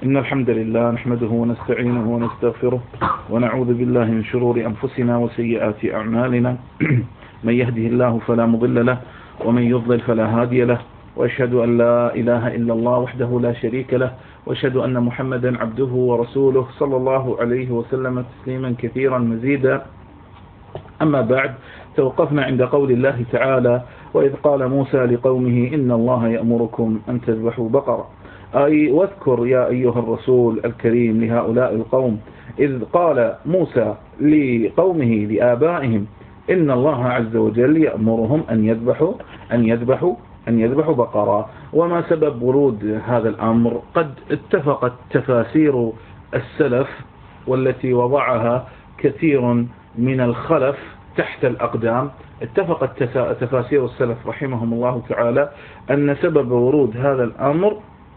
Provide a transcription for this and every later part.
إن الحمد لله نحمده ونستعينه ونستغفره ونعوذ بالله من شرور أنفسنا وسيئات أعمالنا من يهده الله فلا مضل له ومن يضلل فلا هادي له، وأشهد أن لا إله إلا الله وحده لا شريك له، وأشهد أن محمدا عبده ورسوله صلى الله عليه وسلم تسليما كثيرا مزيدا. أما بعد، توقفنا عند قول الله تعالى: وإذ قال موسى لقومه إن الله يأمركم أن تذبحوا بقرة. أي واذكر يا أيها الرسول الكريم لهؤلاء القوم إذ قال موسى لقومه لآبائهم إن الله عز وجل يأمرهم أن يذبحوا بقرة. وما سبب ورود هذا الأمر؟ قد اتفقت تفاسير السلف والتي وضعها كثير من الخلف تحت الأقدام. اتفقت تفاسير السلف رحمهم الله تعالى أن سبب ورود هذا الأمر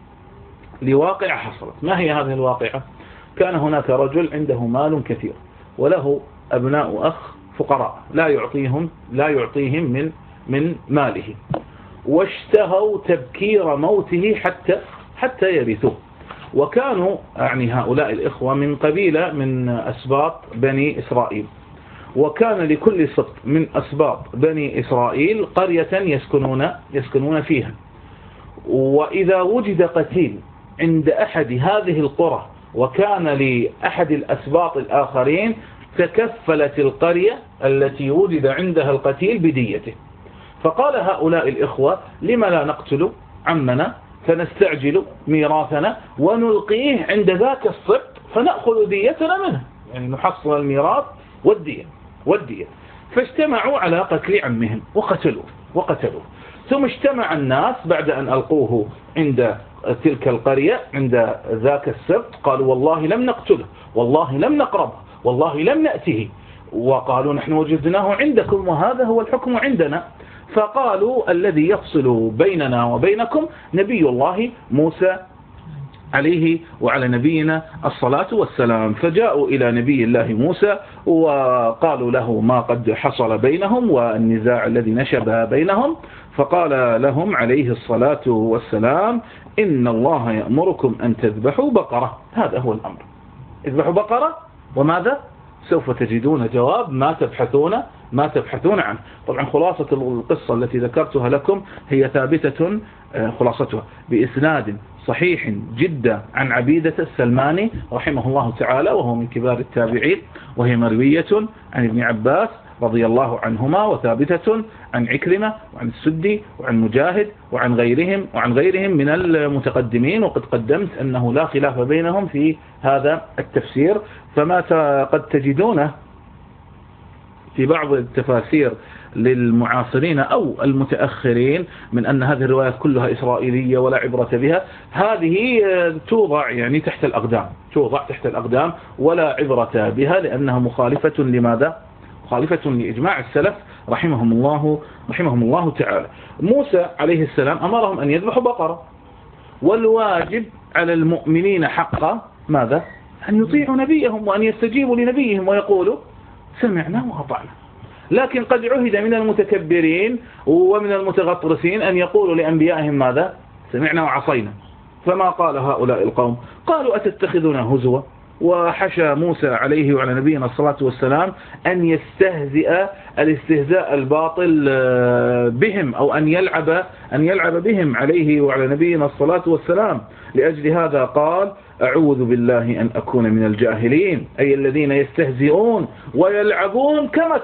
لواقعة حصلت. ما هي هذه الواقعة؟ كان هناك رجل عنده مال كثير وله أبناء أخ فقراء لا يعطيهم من ماله، واشتهوا تبكير موته حتى يرثوه. وكانوا هؤلاء الإخوة من قبيلة من أسباط بني إسرائيل، وكان لكل سبط من أسباط بني إسرائيل قرية يسكنون فيها. وإذا وجد قتيل عند أحد هذه القرى وكان لأحد الأسباط الآخرين، تكفلت القرية التي وجد عندها القتيل بديته. فقال هؤلاء الإخوة: لما لا نقتل عمنا فنستعجل ميراثنا ونلقيه عند ذاك السبط فنأخذ ديتنا منه، يعني نحصل الميراث والدية. فاجتمعوا على قتل عمهم وقتلوه. ثم اجتمع الناس بعد أن ألقوه عند تلك القرية عند ذاك السبط، قالوا: والله لم نقتله، والله لم نقربه، والله لم نأته، وقالوا: نحن وجدناه عندكم وهذا هو الحكم عندنا. فقالوا: الذي يفصل بيننا وبينكم نبي الله موسى عليه وعلى نبينا الصلاة والسلام. فجاءوا إلى نبي الله موسى وقالوا له ما قد حصل بينهم والنزاع الذي نشب بينهم. فقال لهم عليه الصلاة والسلام: إن الله يأمركم أن تذبحوا بقرة. هذا هو الأمر، اذبحوا بقرة. وماذا؟ سوف تجدون جواب ما تبحثون عنه. طبعا خلاصة القصة التي ذكرتها لكم هي ثابتة خلاصتها بإسناد صحيح جدا عن عبيدة السلماني رحمه الله تعالى، وهو من كبار التابعين، وهي مروية عن ابن عباس رضي الله عنهما، وثابتة عن عكرمة وعن السدي وعن مجاهد وعن غيرهم من المتقدمين. وقد قدمت أنه لا خلاف بينهم في هذا التفسير. فما قد تجدونه في بعض التفاسير للمعاصرين أو المتأخرين من أن هذه الروايات كلها إسرائيلية ولا عبرة بها، هذه توضع تحت الأقدام ولا عبرة بها، لأنها مخالفة لماذا؟ مخالفة لإجماع السلف رحمهم الله تعالى. موسى عليه السلام أمرهم أن يذبحوا بقرة، والواجب على المؤمنين حقا ماذا؟ أن يطيعوا نبيهم وأن يستجيبوا لنبيهم ويقولوا: سمعنا وأطعنا. لكن قد عهد من المتكبرين ومن المتغطرسين أن يقولوا لأنبيائهم ماذا؟ سمعنا وعصينا. فما قال هؤلاء القوم؟ قالوا: أتتخذنا هزوا. وحشى موسى عليه وعلى نبينا الصلاة والسلام أن يستهزئ الاستهزاء الباطل بهم، أو أن يلعب بهم عليه وعلى نبينا الصلاة والسلام. لأجل هذا قال: أعوذ بالله أن أكون من الجاهلين، أي الذين يستهزئون ويلعبون كما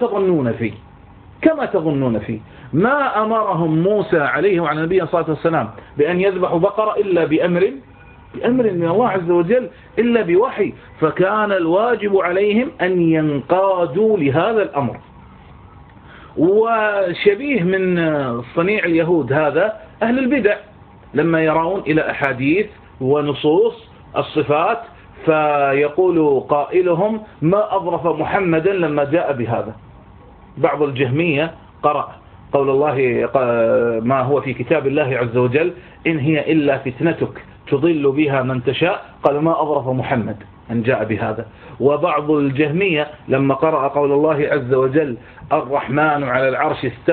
تظنون فيه. ما أمرهم موسى عليه وعلى نبينا الصلاة والسلام بأن يذبحوا بقرة إلا بأمر من الله عز وجل، إلا بوحي. فكان الواجب عليهم أن ينقادوا لهذا الأمر. وشبيه من صنيع اليهود هذا أهل البدع، لما يرون إلى أحاديث ونصوص الصفات فيقول قائلهم: ما أظرف محمدا لما جاء بهذا. بعض الجهمية قرأ قول الله ما هو في كتاب الله عز وجل: إن هي إلا فتنتك تضل بها من تشاء، قال: ما أظرف محمد أن جاء بهذا. وبعض الجهمية لما قرأ قول الله عز وجل: الرحمن على العرش استوى،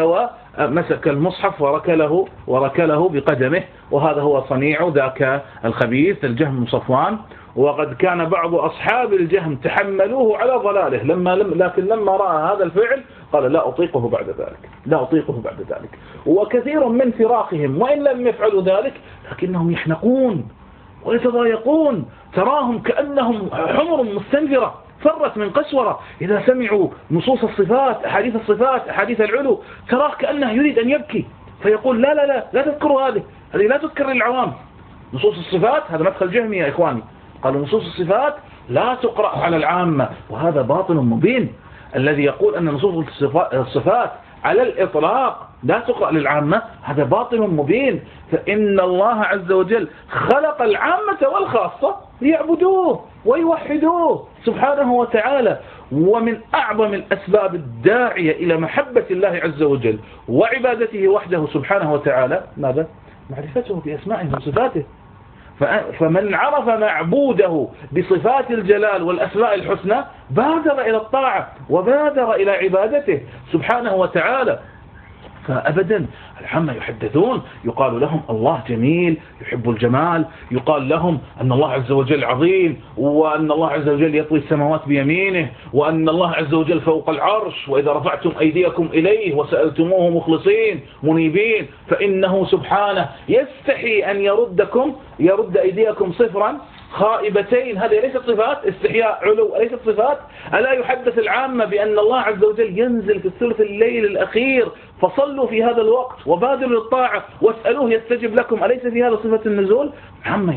مسك المصحف وركله بقدمه، وهذا هو صنيع ذاك الخبيث الجهم بن صفوان. وقد كان بعض أصحاب الجهم تحملوه على ضلاله لكن لما رأى هذا الفعل قال لا أطيقه بعد ذلك، لا أطيقه بعد ذلك. وكثير من فراقهم وإن لم يفعلوا ذلك لكنهم يحنقون ويتضايقون، تراهم كأنهم حمر مستنفرة فرت من قسورة إذا سمعوا نصوص الصفات، أحاديث الصفات، أحاديث العلو، تراه كأنه يريد أن يبكي فيقول لا لا لا لا تذكروا هذه لا تذكر للعوام. نصوص الصفات هذا مدخل جهمي يا إخواني، قالوا نصوص الصفات لا تقرأ على العامة، وهذا باطل مبين. الذي يقول أن نصوص الصفات على الإطلاق لا تقرأ للعامة هذا باطل مبين، فإن الله عز وجل خلق العامة والخاصة ليعبدوه ويوحدوه سبحانه وتعالى. ومن أعظم الأسباب الداعية إلى محبة الله عز وجل وعبادته وحده سبحانه وتعالى ماذا؟ معرفته بأسمائه وصفاته. فمن عرف معبوده بصفات الجلال والأسماء الحسنى بادر إلى الطاعة وبادر إلى عبادته سبحانه وتعالى. فأبدا العامة يحدثون يقال لهم الله جميل يحب الجمال، يقال لهم أن الله عز وجل عظيم، وأن الله عز وجل يطوي السماوات بيمينه، وأن الله عز وجل فوق العرش، وإذا رفعتم أيديكم إليه وسألتموه مخلصين منيبين فإنه سبحانه يستحي أن يرد أيديكم صفرا خائبتين. هذه ليست صفات استحياء علو، ليست صفات. ألا يحدث العامة بأن الله عز وجل ينزل في الثلث الليل الأخير فصلوا في هذا الوقت وبادروا للطاعة واسألوه يستجب لكم، أليس في هذا صفة النزول؟ عامة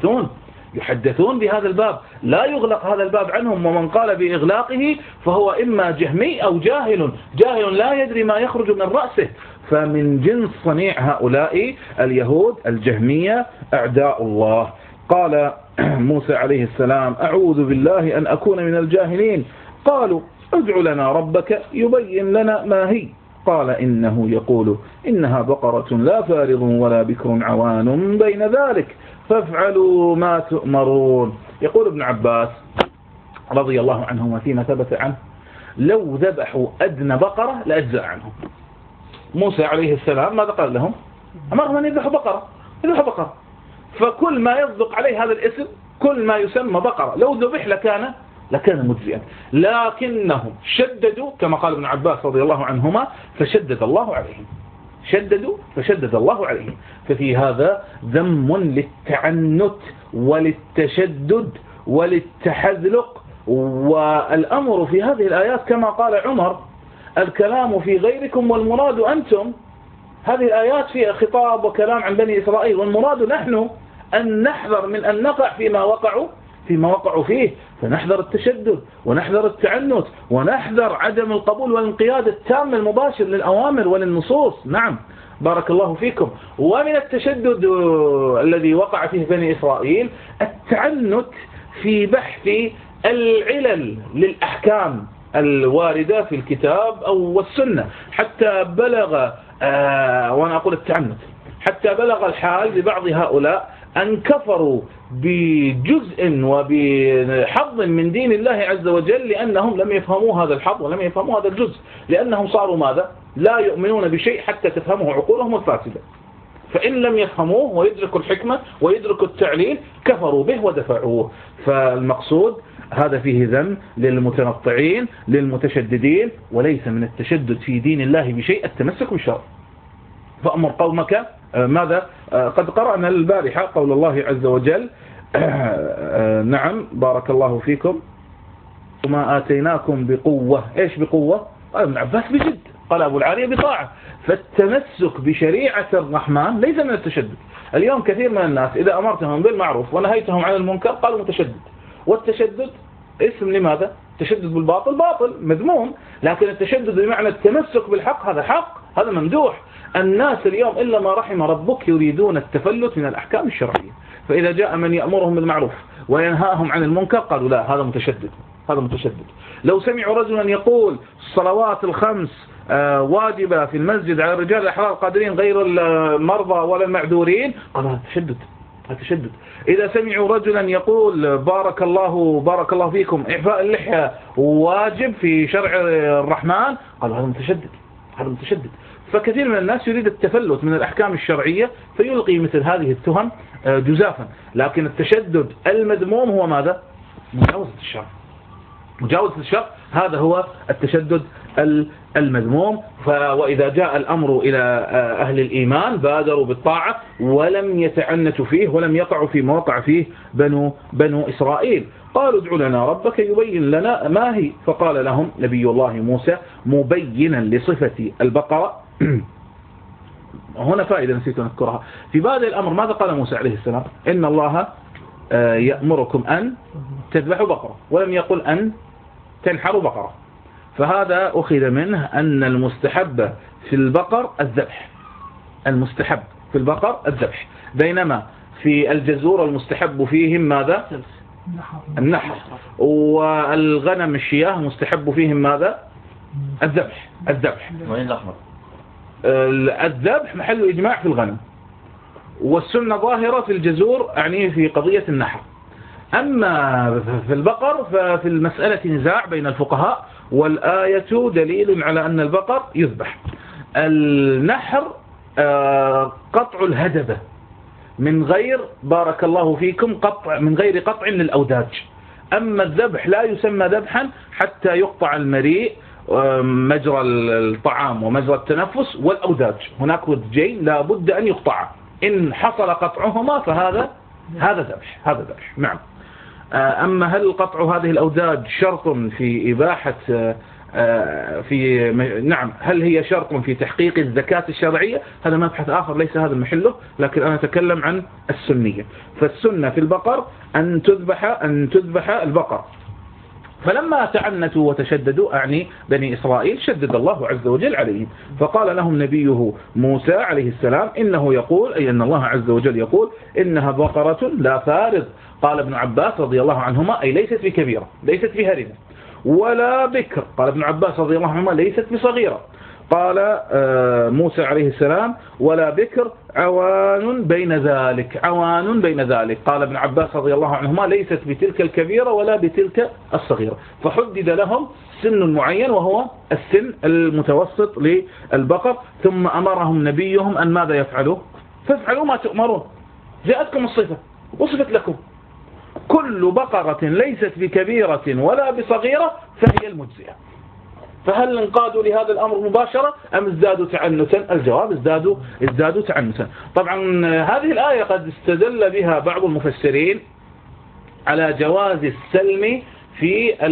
يحدثون بهذا الباب، لا يغلق هذا الباب عنهم، ومن قال بإغلاقه فهو إما جهمي أو جاهل لا يدري ما يخرج من رأسه. فمن جنس صنيع هؤلاء اليهود الجهمية أعداء الله. قال موسى عليه السلام أعوذ بالله أن أكون من الجاهلين. قالوا ادع لنا ربك يبين لنا ما هي. قال إنه يقول إنها بقرة لا فارض ولا بكر عوان بين ذلك فافعلوا ما تؤمرون. يقول ابن عباس رضي الله عنه فيما ثبت عنه لو ذبحوا أدنى بقرة لأجزأ عنهم. موسى عليه السلام ماذا قال لهم؟ أمرهم أن يذبحوا بقرة، فكل ما يصدق عليه هذا الاسم كل ما يسمى بقرة لو ذبح لكان مجزئا، لكنهم شددوا كما قال ابن عباس رضي الله عنهما فشدد الله عليهم. ففي هذا ذم للتعنت وللتشدد وللتحذلق. والأمر في هذه الآيات كما قال عمر الكلام في غيركم والمراد أنتم. هذه الآيات فيها خطاب وكلام عن بني إسرائيل، والمراد نحن أن نحذر من أن نقع فيما وقعوا فيه، فنحذر التشدد ونحذر التعنت ونحذر عدم القبول والانقياد التام المباشر للأوامر وللنصوص. نعم بارك الله فيكم. ومن التشدد الذي وقع فيه بني إسرائيل التعنت في بحث العلل للأحكام الواردة في الكتاب أو والسنة، حتى بلغ وأنا أقول التعنت حتى بلغ الحال ببعض هؤلاء أن كفروا بجزء وبحظ من دين الله عز وجل لأنهم لم يفهموا هذا الحظ ولم يفهموا هذا الجزء، لأنهم صاروا ماذا؟ لا يؤمنون بشيء حتى تفهمه عقولهم الفاسدة، فإن لم يفهموه ويدركوا الحكمة ويدركوا التعليل كفروا به ودفعوه. فالمقصود هذا فيه ذم للمتنطعين للمتشددين، وليس من التشدد في دين الله بشيء التمسك بالشرع. فأمر قومك ماذا؟ قد قرأنا البارحة قول الله عز وجل نعم بارك الله فيكم وما آتيناكم بقوة. إيش بقوة؟ قال ابن عباس بجد، قال أبو العالية بطاعة. فالتمسك بشريعة الرحمن ليس من التشدد. اليوم كثير من الناس إذا أمرتهم بالمعروف ونهيتهم عن المنكر قالوا متشدد، والتشدد اسم لماذا؟ التشدد بالباطل باطل مذموم، لكن التشدد بمعنى التمسك بالحق هذا حق، هذا ممدوح. الناس اليوم إلا ما رحم ربك يريدون التفلت من الأحكام الشرعية، فإذا جاء من يأمرهم بالمعروف وينهاهم عن المنكر قالوا لا هذا متشدد. لو سمعوا رجلا يقول الصلوات الخمس واجبة في المسجد على الرجال الأحرار القادرين غير المرضى ولا المعذورين قالوا هذا تشدد. إذا سمعوا رجلا يقول بارك الله فيكم إعفاء اللحية واجب في شرع الرحمن قالوا هذا متشدد. فكثير من الناس يريد التفلت من الأحكام الشرعية فيلقي مثل هذه التهم جزافا. لكن التشدد المذموم هو ماذا؟ مجاوزة الشرع. مجاوزة الشرع هذا هو التشدد المذموم. وإذا جاء الأمر إلى أهل الإيمان بادروا بالطاعة ولم يتعنتوا فيه ولم يقعوا في مواقع فيه بنو إسرائيل. قالوا ادع لنا ربك يبين لنا ما هي. فقال لهم نبي الله موسى مبينا لصفة البقرة. هنا فائدة نسيت أن أذكرها. في بادئ الأمر ماذا قال موسى عليه السلام؟ إن الله يأمركم أن تذبحوا بقرة، ولم يقل أن تنحروا بقرة. فهذا أخذ منه أن المستحب في البقر الذبح. المستحب في البقر الذبح، بينما في الجزور المستحب فيهم ماذا؟ النحر. والغنم الشياه مستحب فيهم ماذا؟ الذبح. وين الأحمر؟ الذبح محل إجماع في الغنم، والسنة ظاهرة في الجزور يعني في قضية النحر. أما في البقر ففي المسألة نزاع بين الفقهاء، والآية دليل على أن البقر يذبح. النحر قطع الهدبة من غير بارك الله فيكم من غير قطع للأوداج. أما الذبح لا يسمى ذبحا حتى يقطع المريء مجرى الطعام ومجرى التنفس والأوداج. هناك ودجين لا بد أن يقطع، إن حصل قطعهما فهذا ذبح. نعم. أما هل قطع هذه الأوداج شرط في إباحة نعم، هل هي شرط في تحقيق الزكاة الشرعية؟ هذا مبحث آخر ليس هذا محله، لكن أنا أتكلم عن السنية. فالسنة في البقر أن تذبح البقر. فلما تعنتوا وتشددوا أعني بني إسرائيل شدد الله عز وجل عليهم، فقال لهم نبيه موسى عليه السلام إنه يقول، أي أن الله عز وجل يقول إنها بقرة لا فارض. قال ابن عباس رضي الله عنهما أي ليست بكبيرة، ليست بهرمة، ولا بكر. قال ابن عباس رضي الله عنهما ليست بصغيرة. قال موسى عليه السلام ولا بكر عوان بين ذلك. قال ابن عباس رضي الله عنهما ليست بتلك الكبيرة ولا بتلك الصغيرة. فحدد لهم سن معين وهو السن المتوسط للبقر. ثم أمرهم نبيهم أن ماذا يفعلوا؟ فافعلوا ما تؤمرون، جاءتكم الصفة وصفت لكم. كل بقرة ليست بكبيرة ولا بصغيرة فهي المجزئة. فهل انقادوا لهذا الأمر مباشرة أم ازدادوا تعنتا؟ الجواب ازدادوا تعنتا. طبعا هذه الآية قد استدل بها بعض المفسرين على جواز السلم في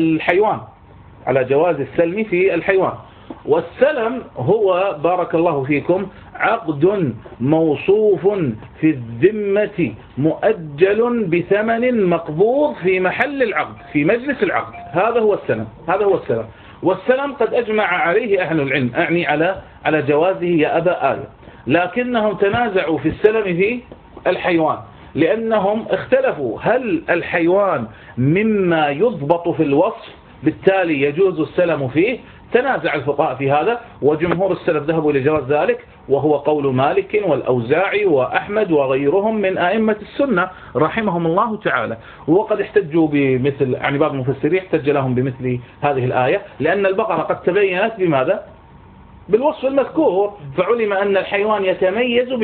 الحيوان. والسلم هو بارك الله فيكم عقد موصوف في الذمة مؤجل بثمن مقبوض في محل العقد في مجلس العقد. هذا هو السلم. والسلم قد أجمع عليه أهل العلم، أعني على جوازه يا أبا آية. لكنهم تنازعوا في السلم في الحيوان، لأنهم اختلفوا هل الحيوان مما يضبط في الوصف بالتالي يجوز السلم فيه. تنازع الفقهاء في هذا، وجمهور السلف ذهبوا لجواز ذلك، وهو قول مالك والأوزاعي وأحمد وغيرهم من أئمة السنة رحمهم الله تعالى. وقد احتجوا بمثل يعني بعض المفسرين احتج لهم بمثل هذه الآية، لأن البقرة قد تبينت بماذا؟ بالوصف المذكور، فعلم أن الحيوان يتميز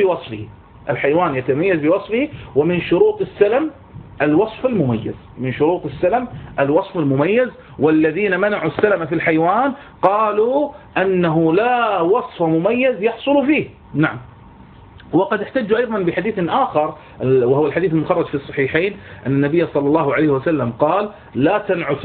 بوصفه. ومن شروط السلم الوصف المميز. والذين منعوا السلم في الحيوان قالوا أنه لا وصف مميز يحصل فيه. نعم. وقد احتجوا أيضا بحديث آخر وهو الحديث المخرج في الصحيحين، أن النبي صلى الله عليه وسلم قال لا تنعت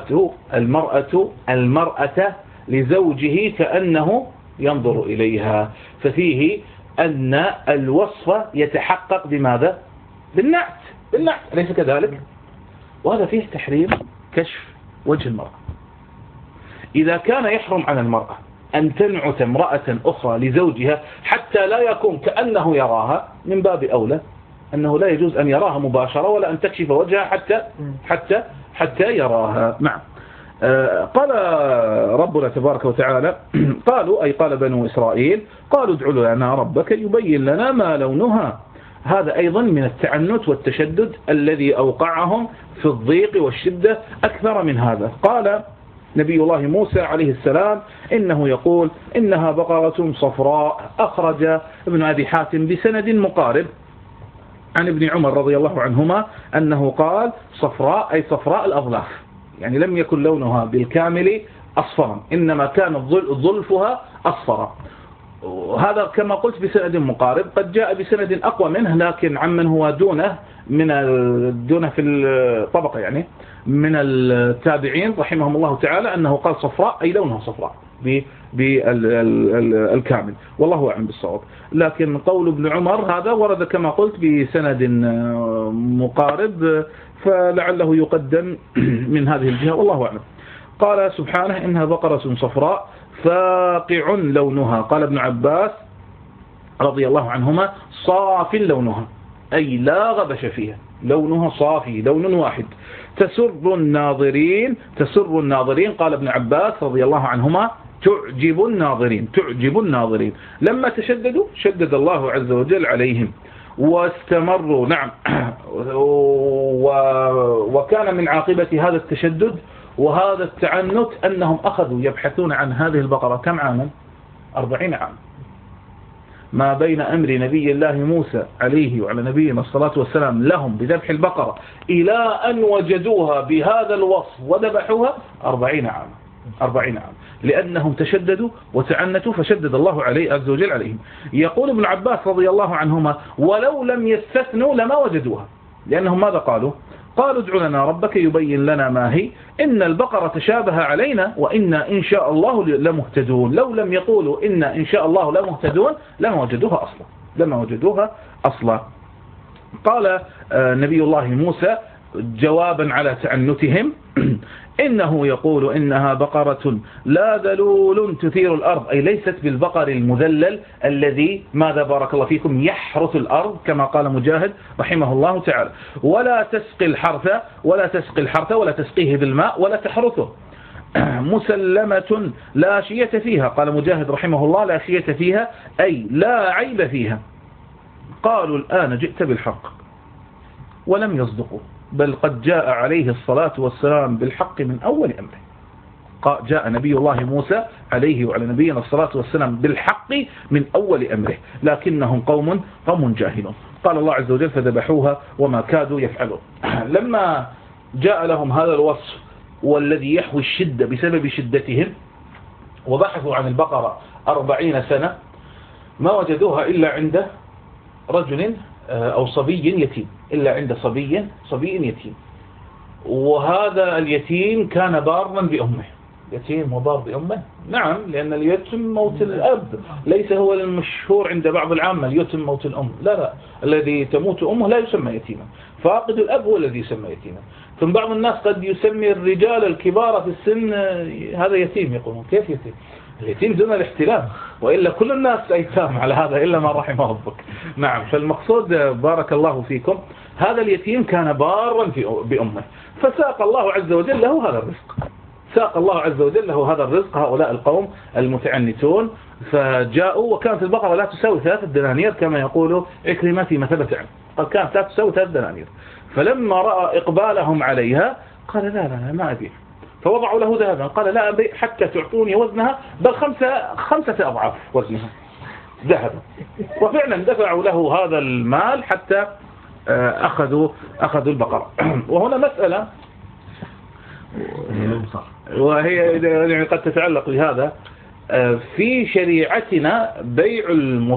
المرأة لزوجه كأنه ينظر إليها. ففيه أن الوصف يتحقق بماذا؟ بالنعت، أليس كذلك؟ وهذا فيه تحريم كشف وجه المرأة. إذا كان يحرم على المرأة أن تنعت امرأة أخرى لزوجها حتى لا يكون كأنه يراها، من باب أولى أنه لا يجوز أن يراها مباشرة ولا أن تكشف وجهها حتى يراها. نعم. قال ربنا تبارك وتعالى قالوا أي قال بنو إسرائيل قالوا ادع لنا ربك يبين لنا ما لونها. هذا أيضا من التعنت والتشدد الذي أوقعهم في الضيق والشدة أكثر من هذا. قال نبي الله موسى عليه السلام إنه يقول إنها بقرة صفراء. أخرج ابن أبي حاتم بسند مقارب عن ابن عمر رضي الله عنهما أنه قال صفراء أي صفراء الأظلاف، يعني لم يكن لونها بالكامل أصفرا، إنما كان ظلفها أصفرا. هذا كما قلت بسند مقارب. قد جاء بسند أقوى منه لكن عمن هو دونه في الطبقة، يعني من التابعين رحمهم الله تعالى، أنه قال صفراء أي لونها صفراء بالكامل، والله أعلم بالصواب. لكن قول ابن عمر هذا ورد كما قلت بسند مقارب، فلعله يقدم من هذه الجهة، والله أعلم. قال سبحانه إنها بقرة صفراء فاقع لونها. قال ابن عباس رضي الله عنهما صاف لونها، أي لا غبش فيها، لونها صافي، لون واحد. تسر الناظرين. قال ابن عباس رضي الله عنهما تعجب الناظرين. لما تشددوا شدد الله عز وجل عليهم واستمروا. نعم. وكان من عاقبة هذا التشدد وهذا التعنت أنهم أخذوا يبحثون عن هذه البقرة كم عاما؟ 40 عام، ما بين أمر نبي الله موسى عليه وعلى نبينا الصلاة والسلام لهم بذبح البقرة إلى أن وجدوها بهذا الوصف وذبحوها 40 عام، لأنهم تشددوا وتعنتوا فشدد الله عز وجل عليهم. يقول ابن عباس رضي الله عنهما ولو لم يستثنوا لما وجدوها، لأنهم ماذا قالوا ادع لنا ربك يبين لنا ما هي، إن البقرة تشابه علينا وإنا إن شاء الله لمهتدون. لو لم يقولوا إنا إن شاء الله لمهتدون لما وجدوها أصلا. قال نبي الله موسى جوابا على تعنتهم إنه يقول إنها بقرة لا ذلول تثير الأرض، أي ليست بالبقر المذلل الذي ماذا بارك الله فيكم يحرث الأرض كما قال مجاهد رحمه الله تعالى، ولا تسقي الحرث ولا تسقيه بالماء ولا تحرثه. مسلمة لا شية فيها. قال مجاهد رحمه الله لا شية فيها أي لا عيب فيها. قالوا الآن جئت بالحق، ولم يصدقوا، بل قد جاء عليه الصلاة والسلام بالحق من أول أمره. جاء نبي الله موسى عليه وعلى نبينا الصلاة والسلام بالحق من أول أمره، لكنهم قوم جاهلون. قال الله عز وجل فذبحوها وما كادوا يفعلون. لما جاء لهم هذا الوصف والذي يحوي الشدة بسبب شدتهم وبحثوا عن البقرة 40 سنة ما وجدوها إلا عند رجل أو صبي يتيم، إلا عند صبي يتيم. وهذا اليتيم كان بارا بأمه، يتيم وبار بأمه. نعم، لأن اليتم موت الأب ليس هو المشهور عند بعض العامة اليتم موت الأم، لا، الذي تموت أمه لا يسمى يتيما، فاقد الأب هو الذي يسمى يتيما. ثم بعض الناس قد يسمي الرجال الكبار في السن هذا يتيم، يقولون كيف يتيم؟ اليتيم دون الاحتلام، وإلا كل الناس أيتام على هذا إلا ما رحم ربك. نعم، فالمقصود بارك الله فيكم هذا اليتيم كان بارا بأمه، فساق الله عز وجل له هذا الرزق. هؤلاء القوم المتعنتون فجاءوا وكانت البقرة لا تساوي 3 دنانير كما يقول عكرمة في مثبة عنه، قال كانت لا تساوي 3 دنانير. فلما رأى إقبالهم عليها قال لا ما أبيع، فوضعوا له ذهبا، قال لا أبيع حتى تعطوني وزنها، بل 5 أضعاف وزنها ذهبا. وفعلا دفعوا له هذا المال حتى أخذوا البقرة. وهنا مسألة وهي يعني قد تتعلق بهذا. في شريعتنا بيع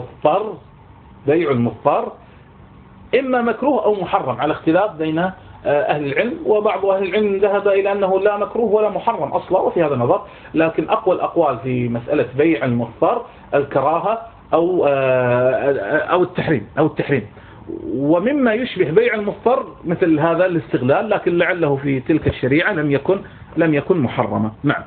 المضطر إما مكروه أو محرم على اختلاف بين أهل العلم، وبعض أهل العلم ذهب إلى أنه لا مكروه ولا محرم أصلا، وفي هذا النظر. لكن أقوى الأقوال في مسألة بيع المضطر الكراهة أو التحريم. ومما يشبه بيع المضطر مثل هذا الاستغلال، لكن لعله في تلك الشريعة لم يكن محرما. نعم.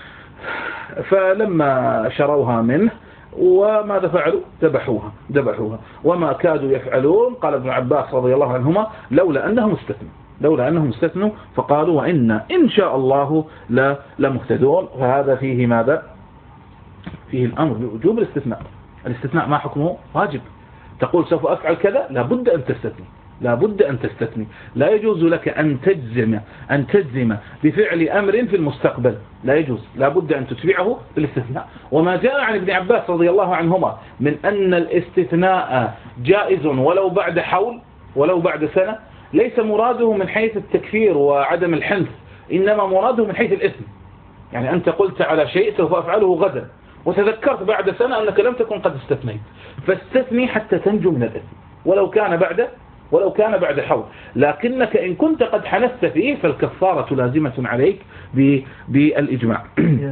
فلما شروها منه وماذا فعلوا؟ ذبحوها وما كادوا يفعلون. قال ابن عباس رضي الله عنهما لولا أنهم استثنوا فقالوا وإنا إن شاء الله لمهتدون. فهذا فيه ماذا؟ فيه الأمر بوجوب الاستثناء. ما حكمه؟ واجب. تقول سوف أفعل كذا، لابد أن تستثني، لا بد أن تستثني. لا يجوز لك أن تجزم بفعل أمر في المستقبل، لا يجوز، لا بد أن تتبعه بالاستثناء. وما جاء عن ابن عباس رضي الله عنهما من أن الاستثناء جائز ولو بعد حول ولو بعد سنة، ليس مراده من حيث التكفير وعدم الحنث، إنما مراده من حيث الإثم. يعني أنت قلت على شيء سوف أفعله غدا، وتذكرت بعد سنة أنك لم تكن قد استثنيت، فاستثني حتى تنجو من الإثم ولو كان بعد حول. لكنك إن كنت قد حنثت فيه فالكفارة لازمة عليك بالإجماع.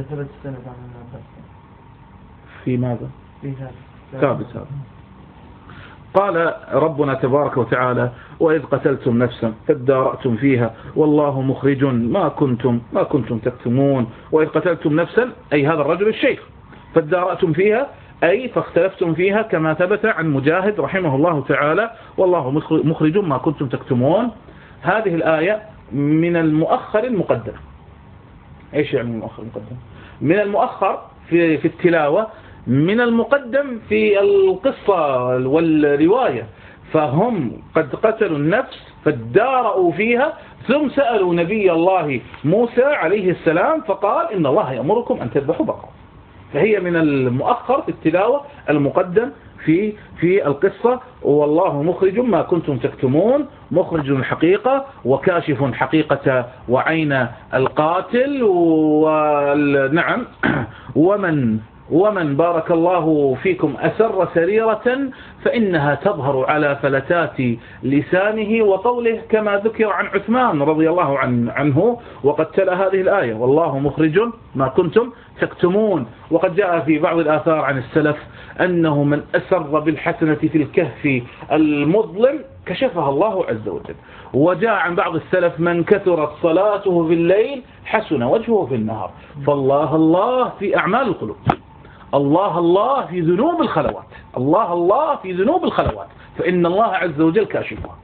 في ماذا؟ ثابت هذا. قال ربنا تبارك وتعالى: وإذ قتلتم نفسا فادارأتم فيها والله مخرج ما كنتم تكتمون. وإذ قتلتم نفسا أي هذا الرجل الشيخ، فادارأتم فيها أي فاختلفتم فيها، كما ثبت عن مجاهد رحمه الله تعالى: والله مخرج ما كنتم تكتمون. هذه الآية من المؤخر المقدم. إيش يعني المؤخر المقدم؟ من المؤخر في التلاوة، من المقدم في القصة والرواية. فهم قد قتلوا النفس فادارأوا فيها، ثم سألوا نبي الله موسى عليه السلام فقال: إن الله يأمركم أن تذبحوا بقرة. فهي من المؤخر في التلاوة، المقدم في القصة. والله مخرج ما كنتم تكتمون، مخرج الحقيقة وكاشف حقيقة وعين القاتل. ونعم ومن بارك الله فيكم أسر سريرة فإنها تظهر على فلتات لسانه وقوله، كما ذكر عن عثمان رضي الله عنه وقد تلا هذه الآية: والله مخرج ما كنتم تكتمون. وقد جاء في بعض الآثار عن السلف أنه من أسر بالحسنة في الكهف المظلم كشفها الله عز وجل. وجاء عن بعض السلف: من كثرت صلاته في الليل حسن وجهه في النهار. فالله الله في أعمال القلوب، الله في ذنوب الخلوات، الله في ذنوب الخلوات، فإن الله عز وجل كاشفها،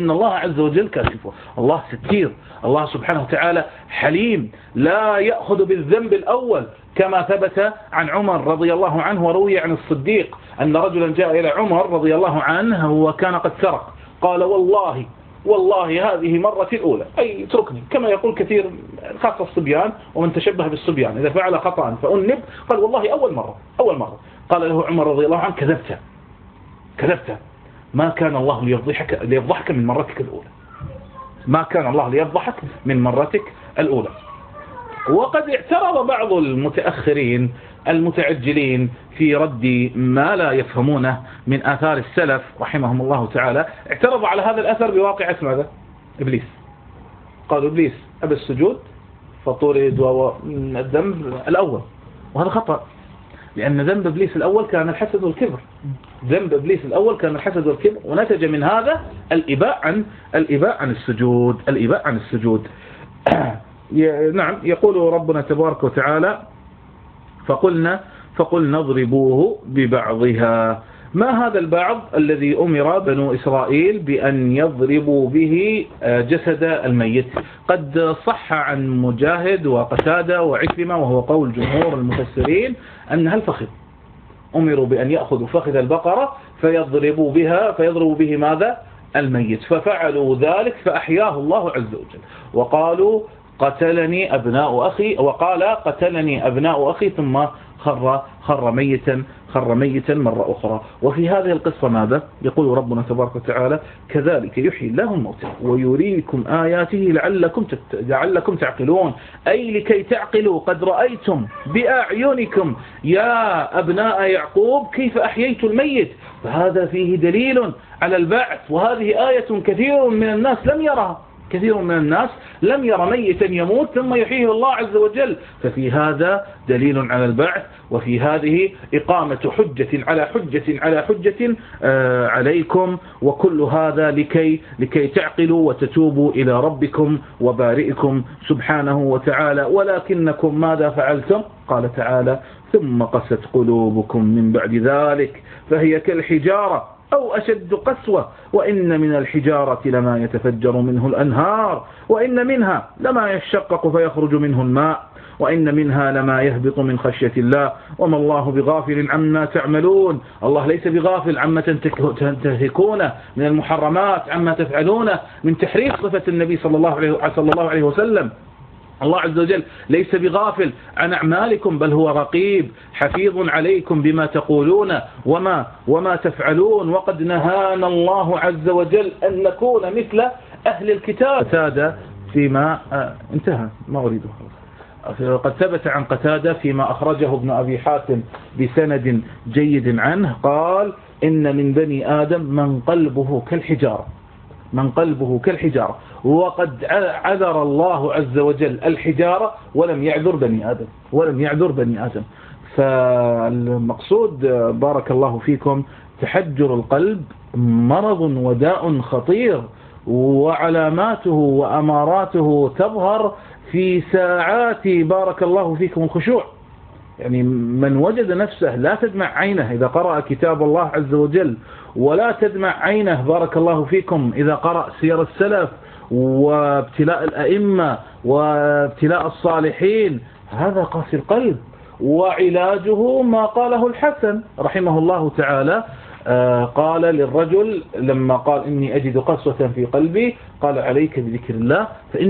الله ستير، الله سبحانه وتعالى حليم، لا يأخذ بالذنب الأول، كما ثبت عن عمر رضي الله عنه وروي عن الصديق أن رجلا جاء إلى عمر رضي الله عنه وكان قد سرق، قال: والله هذه مرتي الأولى، أي اتركني، كما يقول كثير خاصة الصبيان ومن تشبه بالصبيان إذا فعل خطأ فأنب، قال: والله أول مرة. قال له عمر رضي الله عنه: كذبت، ما كان الله ليفضحك من مرتك الأولى، ما كان الله ليفضحك من مرتك الأولى. وقد اعترض بعض المتأخرين المتعجلين في رد ما لا يفهمونه من آثار السلف رحمهم الله تعالى، اعترضوا على هذا الأثر بواقعة ماذا؟ إبليس. قالوا: إبليس أبى السجود فطرد الذنب الأول، وهذا خطأ، لأن ذنب إبليس الأول كان الحسد والكبر، ونتج من هذا الإباء عن السجود. نعم. يقول ربنا تبارك وتعالى: فقلنا اضربوه ببعضها. ما هذا البعض الذي أمر بنو إسرائيل بأن يضربوا به جسد الميت؟ قد صح عن مجاهد وقتادة وعكرمة، وهو قول جمهور المفسرين، أنها الفخذ. أمروا بأن يأخذوا فخذ البقرة فيضربوا به ماذا؟ الميت. ففعلوا ذلك فأحياه الله عز وجل، وقالوا: قتلني أبناء أخي ثم خر ميتا مرة أخرى. وفي هذه القصة ماذا؟ يقول ربنا تبارك وتعالى: كذلك يحيي الله الموتى ويريكم آياته لعلكم تعقلون، أي لكي تعقلوا. قد رأيتم بأعينكم يا أبناء يعقوب كيف أحييت الميت، فهذا فيه دليل على البعث، وهذه آية كثير من الناس لم يرى ميتا يموت ثم يحييه الله عز وجل. ففي هذا دليل على البعث، وفي هذه إقامة حجة على حجة عليكم، وكل هذا لكي تعقلوا وتتوبوا إلى ربكم وبارئكم سبحانه وتعالى. ولكنكم ماذا فعلتم؟ قال تعالى: ثم قست قلوبكم من بعد ذلك فهي كالحجارة أو أشد قسوة، وإن من الحجارة لما يتفجر منه الأنهار، وإن منها لما يشقق فيخرج منه الماء، وإن منها لما يهبط من خشية الله وما الله بغافل عما تعملون. الله ليس بغافل عما تنتهكونه من المحرمات، عما تفعلونه من تحريف صفة النبي صلى الله عليه وسلم. الله عز وجل ليس بغافل عن أعمالكم، بل هو رقيب حفيظ عليكم بما تقولون وما تفعلون. وقد نهانا الله عز وجل أن نكون مثل أهل الكتاب. قتادة فيما انتهى ما أريده، قد ثبت عن قتادة فيما أخرجه ابن أبي حاتم بسند جيد عنه قال: إن من بني آدم من قلبه كالحجارة، وقد عذر الله عز وجل الحجارة ولم يعذر بني آدم. فالمقصود بارك الله فيكم تحجر القلب مرض وداء خطير، وعلاماته وأماراته تظهر في ساعات بارك الله فيكم الخشوع. يعني من وجد نفسه لا تدمع عينه إذا قرأ كتاب الله عز وجل، ولا تدمع عينه بارك الله فيكم إذا قرأ سير السلف وابتلاء الأئمة وابتلاء الصالحين، هذا قاسي القلب. وعلاجه ما قاله الحسن رحمه الله تعالى، قال للرجل لما قال: إني أجد قسوة في قلبي، قال: عليك بذكر الله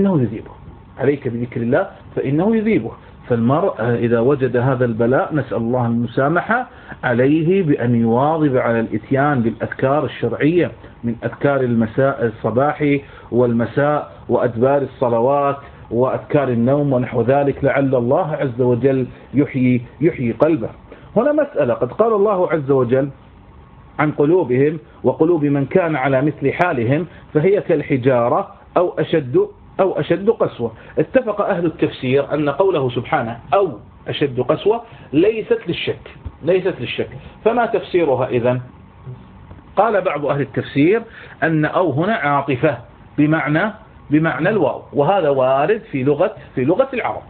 فإنه يذيبه. فالمرء إذا وجد هذا البلاء نسأل الله المسامحة، عليه بأن يواظب على الإتيان بالأذكار الشرعية من أذكار المساء الصباح والمساء وأدبار الصلوات وأذكار النوم ونحو ذلك، لعل الله عز وجل يحيي قلبه. هنا مسألة، قد قال الله عز وجل عن قلوبهم وقلوب من كان على مثل حالهم فهي كالحجارة أو أشد قسوة. اتفق أهل التفسير أن قوله سبحانه أو أشد قسوة ليست للشك. فما تفسيرها إذن؟ قال بعض أهل التفسير أن أو هنا عاطفة بمعنى الواو، وهذا وارد في لغة العرب.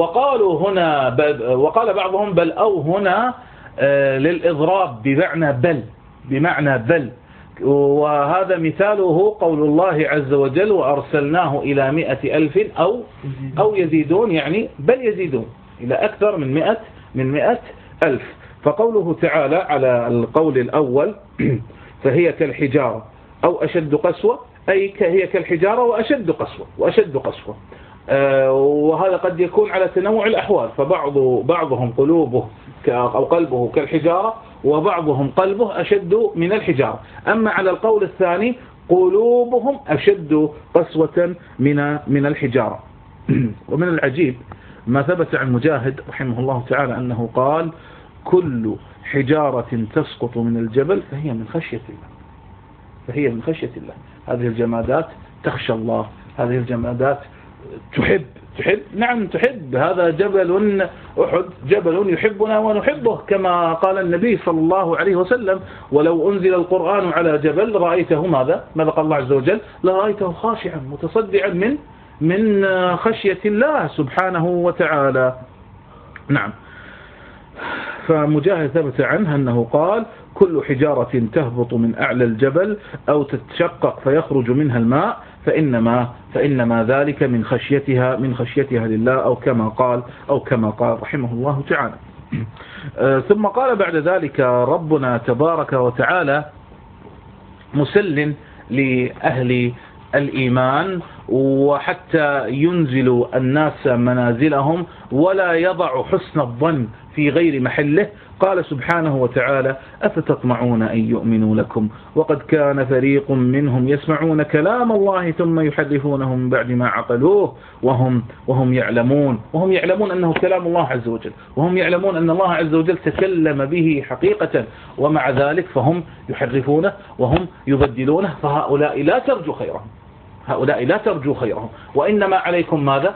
وقال بعضهم بل أو هنا للإضراب بمعنى بل، وهذا مثاله قول الله عز وجل: وأرسلناه إلى 100,000 أو يزيدون، يعني بل يزيدون إلى أكثر من 100,000. فقوله تعالى على القول الأول فهي كالحجارة أو أشد قسوة، أي هي كالحجارة وأشد قسوة. وهذا قد يكون على تنوع الأحوال، فبعضهم قلبه كالحجارة، وبعضهم قلبه أشد من الحجارة. أما على القول الثاني قلوبهم أشد قسوة من الحجارة. ومن العجيب ما ثبت عن مجاهد رحمه الله تعالى أنه قال: كل حجارة تسقط من الجبل فهي من خشية الله. هذه الجمادات تخشى الله، هذه الجمادات تحب، نعم تحب. هذا جبل أحد جبل يحبنا ونحبه، كما قال النبي صلى الله عليه وسلم: ولو أنزل القرآن على جبل رأيته ماذا قال الله عز وجل؟ لرأيته خاشعا متصدعا من خشية الله سبحانه وتعالى. نعم. فمجاهد ثبت عنه أنه قال: كل حجارة تهبط من أعلى الجبل أو تتشقق فيخرج منها الماء فإنما ذلك من خشيتها لله، أو كما قال رحمه الله تعالى. ثم قال بعد ذلك ربنا تبارك وتعالى مسل لأهل الإيمان، وحتى ينزلوا الناس منازلهم ولا يضع حسن الظن في غير محله. قال سبحانه وتعالى: أفتطمعون أن يؤمنوا لكم وقد كان فريق منهم يسمعون كلام الله ثم يحرفونه من بعد ما عقلوه وهم يعلمون أنه كلام الله عز وجل، وهم يعلمون أن الله عز وجل تكلم به حقيقة، ومع ذلك فهم يحرفونه وهم يبدلونه. فهؤلاء لا ترجو خيرهم، وإنما عليكم ماذا؟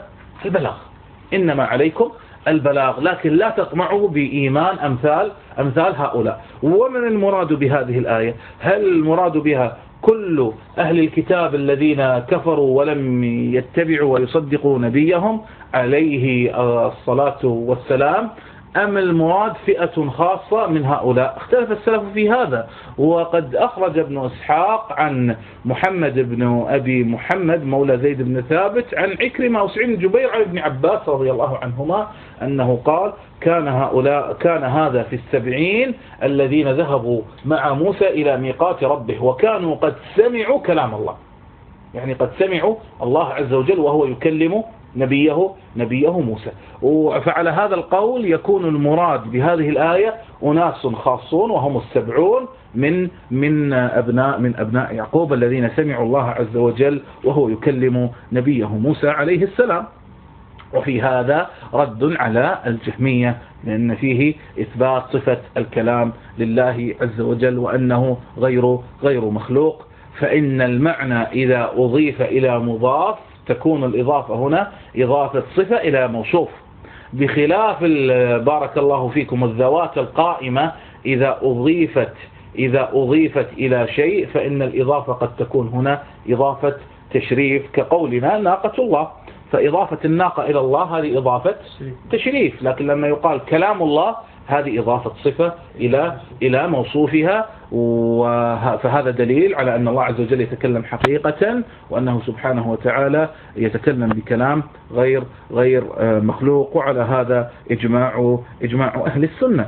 البلاغ، لكن لا تطمعوا بإيمان أمثال هؤلاء. ومن المراد بهذه الآية؟ هل المراد بها كل أهل الكتاب الذين كفروا ولم يتبعوا ويصدقوا نبيهم عليه الصلاة والسلام، أم المراد فئة خاصة من هؤلاء؟ اختلف السلف في هذا. وقد أخرج ابن إسحاق عن محمد بن أبي محمد مولى زيد بن ثابت عن عكرمة وسعيد بن جبير عن ابن عباس رضي الله عنهما أنه قال كان هذا في 70 الذين ذهبوا مع موسى إلى ميقات ربه وكانوا قد سمعوا كلام الله، يعني قد سمعوا الله عز وجل وهو يكلم نبيه موسى. فعلى هذا القول يكون المراد بهذه الآية أناس خاصون وهم 70 من أبناء يعقوب الذين سمعوا الله عز وجل وهو يكلم نبيه موسى عليه السلام. وفي هذا رد على الجهمية، لأن فيه إثبات صفة الكلام لله عز وجل وأنه غير مخلوق. فإن المعنى إذا أضيف إلى مضاف تكون الإضافة هنا إضافة صفة إلى موصوف، بخلاف بارك الله فيكم الذوات القائمة إذا أضيفت إلى شيء فإن الإضافة قد تكون هنا إضافة تشريف، كقولنا ناقة الله، فإضافة الناقة إلى الله هذه إضافة تشريف. لكن لما يقال كلام الله هذه إضافة صفة إلى موصوفها، فهذا دليل على أن الله عز وجل يتكلم حقيقة وأنه سبحانه وتعالى يتكلم بكلام غير مخلوق. وعلى هذا إجماع أهل السنة.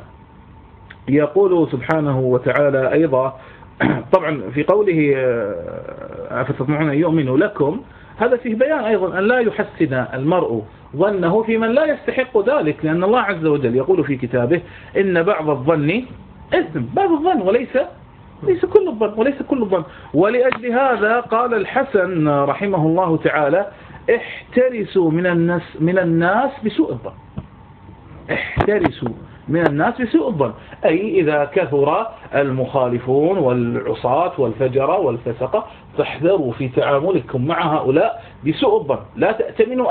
يقول سبحانه وتعالى أيضا طبعا في قوله أفتطمعون أن يؤمنوا لكم، هذا فيه بيان أيضا أن لا يحسن المرء ظنه في من لا يستحق ذلك، لأن الله عز وجل يقول في كتابه إن بعض الظن إثم، بعض الظن ليس كل الظن. ولأجل هذا قال الحسن رحمه الله تعالى احترسوا من الناس بسوء الظن، احترسوا من الناس بسوء الظن، أي إذا كثر المخالفون والعصاة والفجرة والفسقة فاحذروا في تعاملكم مع هؤلاء بسوء الظن، لا تأتمنوا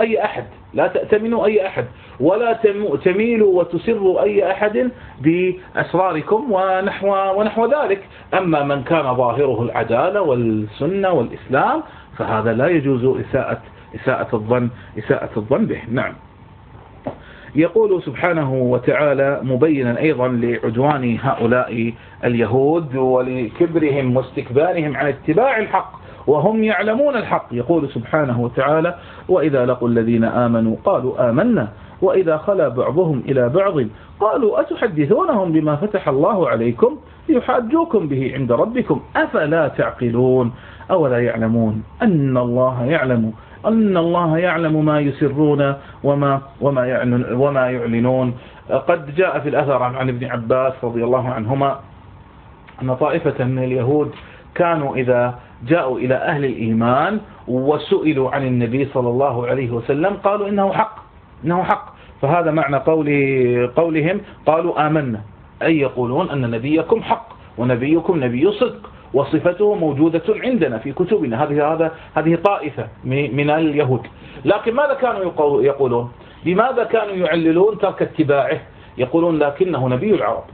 أي أحد ولا تميلوا وتسروا أي أحد بأسراركم ونحو ذلك. أما من كان ظاهره العدالة والسنة والإسلام فهذا لا يجوز إساءة الظن به. نعم. يقول سبحانه وتعالى مبينا أيضا لعدوان هؤلاء اليهود ولكبرهم واستكبارهم عن اتباع الحق وهم يعلمون الحق، يقول سبحانه وتعالى وإذا لقوا الذين آمنوا قالوا آمنا وإذا خلا بعضهم إلى بعض قالوا أتحدثونهم بما فتح الله عليكم ليحاجوكم به عند ربكم أفلا تعقلون أولا يعلمون أن الله يعلم ما يسرون وما يعلنون. قد جاء في الأثر عن ابن عباس رضي الله عنهما أن طائفة من اليهود كانوا إذا جاءوا إلى أهل الإيمان وسئلوا عن النبي صلى الله عليه وسلم قالوا إنه حق. فهذا معنى قولهم قالوا آمنا، أي يقولون أن نبيكم حق ونبيكم نبي صدق وصفته موجودة عندنا في كتبنا. هذه طائفة من اليهود. لكن ماذا كانوا يقولون؟ بماذا كانوا يعللون ترك اتباعه؟ يقولون لكنه نبي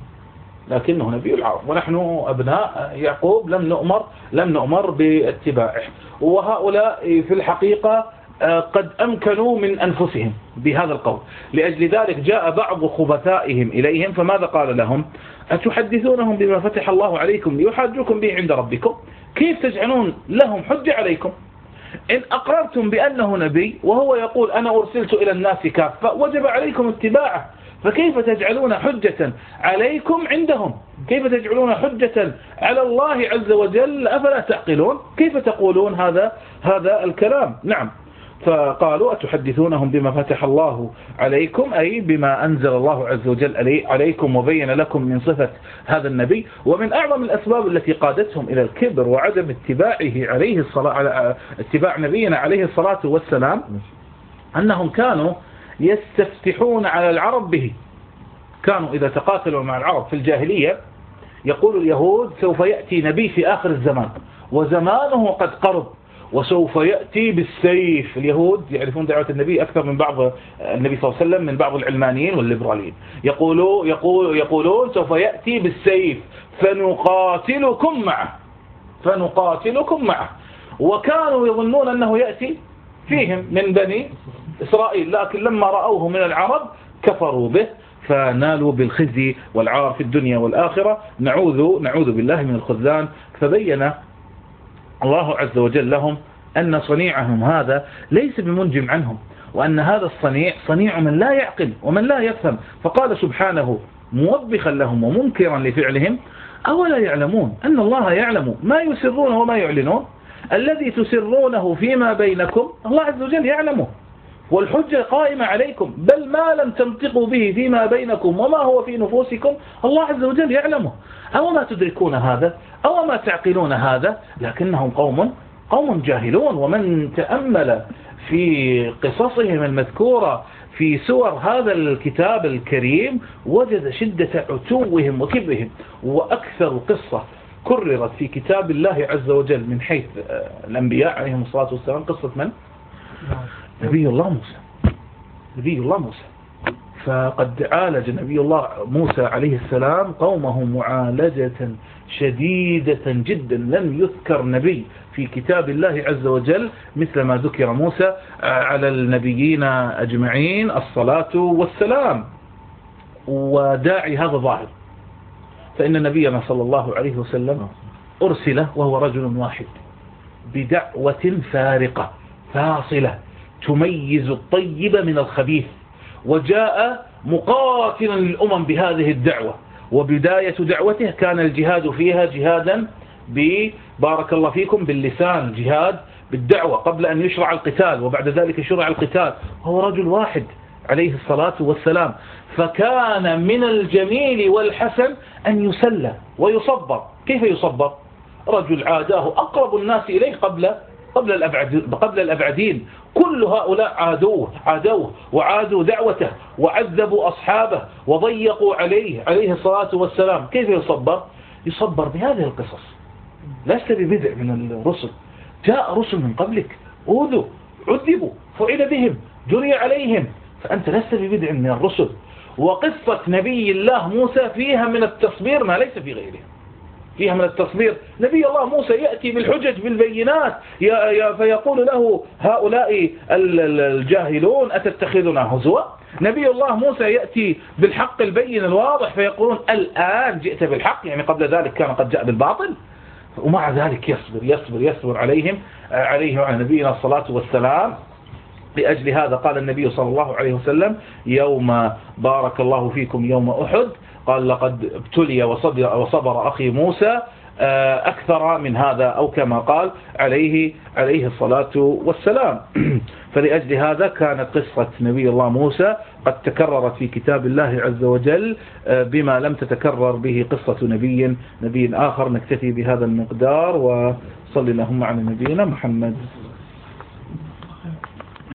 العرب ونحن أبناء يعقوب لم نؤمر باتباعه. وهؤلاء في الحقيقة قد أمكنوا من أنفسهم بهذا القول، لأجل ذلك جاء بعض خبثائهم إليهم فماذا قال لهم؟ أتحدثونهم بما فتح الله عليكم ليحاجوكم به عند ربكم؟ كيف تجعلون لهم حجة عليكم؟ إن أقررتم بأنه نبي وهو يقول أنا أرسلت إلى الناس كافة وجب عليكم اتباعه، فكيف تجعلون حجة عليكم عندهم؟ كيف تجعلون حجة على الله عز وجل؟ أفلا تعقلون؟ كيف تقولون هذا الكلام؟ نعم. فقالوا أتحدثونهم بما فتح الله عليكم، أي بما أنزل الله عز وجل عليكم وبين لكم من صفة هذا النبي. ومن أعظم الأسباب التي قادتهم إلى الكبر وعدم اتباع نبينا عليه الصلاة والسلام أنهم كانوا يستفتحون على العرب به. كانوا إذا تقاتلوا مع العرب في الجاهلية يقول اليهود سوف يأتي نبي في آخر الزمان وزمانه قد قرب وسوف يأتي بالسيف. اليهود يعرفون دعوة النبي أكثر من بعض النبي صلى الله عليه وسلم من بعض العلمانيين والليبراليين. يقولون سوف يأتي بالسيف فنقاتلكم معه. وكانوا يظنون أنه يأتي فيهم من بني إسرائيل، لكن لما رأوه من العرب كفروا به فنالوا بالخزي والعار في الدنيا والآخرة. نعوذ بالله من الخذلان. فبين الله عز وجل لهم أن صنيعهم هذا ليس بمنجم عنهم، وأن هذا الصنيع صنيع من لا يعقل ومن لا يفهم. فقال سبحانه موبخا لهم ومنكرا لفعلهم: أولا يعلمون أن الله يعلم ما يسرون وما يعلنون؟ الذي تسرونه فيما بينكم الله عز وجل يعلمه، والحجة قائمة عليكم، بل ما لم تنطقوا به فيما بينكم وما هو في نفوسكم الله عز وجل يعلمه. أو ما تدركون هذا أو ما تعقلون هذا، لكنهم قوم جاهلون. ومن تأمل في قصصهم المذكورة في سور هذا الكتاب الكريم وجد شدة عتوهم وكبرهم. وأكثر قصة كررت في كتاب الله عز وجل من حيث الأنبياء عليهم الصلاة والسلام قصة من؟ نبي الله موسى. فقد عالج نبي الله موسى عليه السلام قومه معالجة شديدة جدا. لم يذكر نبي في كتاب الله عز وجل مثل ما ذكر موسى على النبيين أجمعين الصلاة والسلام. وداعي هذا ظاهر، فإن نبينا صلى الله عليه وسلم أرسل وهو رجل واحد بدعوة فارقة فاصلة تميز الطيب من الخبيث، وجاء مقاتلا للأمم بهذه الدعوة. وبداية دعوته كان الجهاد فيها جهادا بارك الله فيكم باللسان، جهاد بالدعوة قبل أن يشرع القتال، وبعد ذلك شرع القتال. هو رجل واحد عليه الصلاة والسلام. فكان من الجميل والحسن أن يسلى ويصبر. كيف يصبر؟ رجل عاداه أقرب الناس إليه قبل الأبعدين. كل هؤلاء عادوه وعادوا دعوته وعذبوا أصحابه وضيقوا عليه الصلاة والسلام. كيف يصبر؟ يصبر بهذه القصص. لست ببدع من الرسل، جاء رسل من قبلك أوذوا عذبوا فعل بهم جري عليهم، فأنت لست ببدع من الرسل. وقصة نبي الله موسى فيها من التصبير ما ليس في غيره، فيها من التصبير. نبي الله موسى يأتي بالحجج بالبينات فيقول له هؤلاء الجاهلون أتتخذنا هزوا. نبي الله موسى يأتي بالحق البين الواضح فيقولون الآن جئت بالحق، يعني قبل ذلك كان قد جاء بالباطل. ومع ذلك يصبر عليه وعلى نبينا الصلاة والسلام. لأجل هذا قال النبي صلى الله عليه وسلم يوم بارك الله فيكم يوم أحد، قال لقد ابتلي وصبر أخي موسى أكثر من هذا، أو كما قال عليه الصلاة والسلام. فلأجل هذا كانت قصة نبي الله موسى قد تكررت في كتاب الله عز وجل بما لم تتكرر به قصة نبي آخر. نكتفي بهذا المقدار، وصل اللهم على نبينا محمد.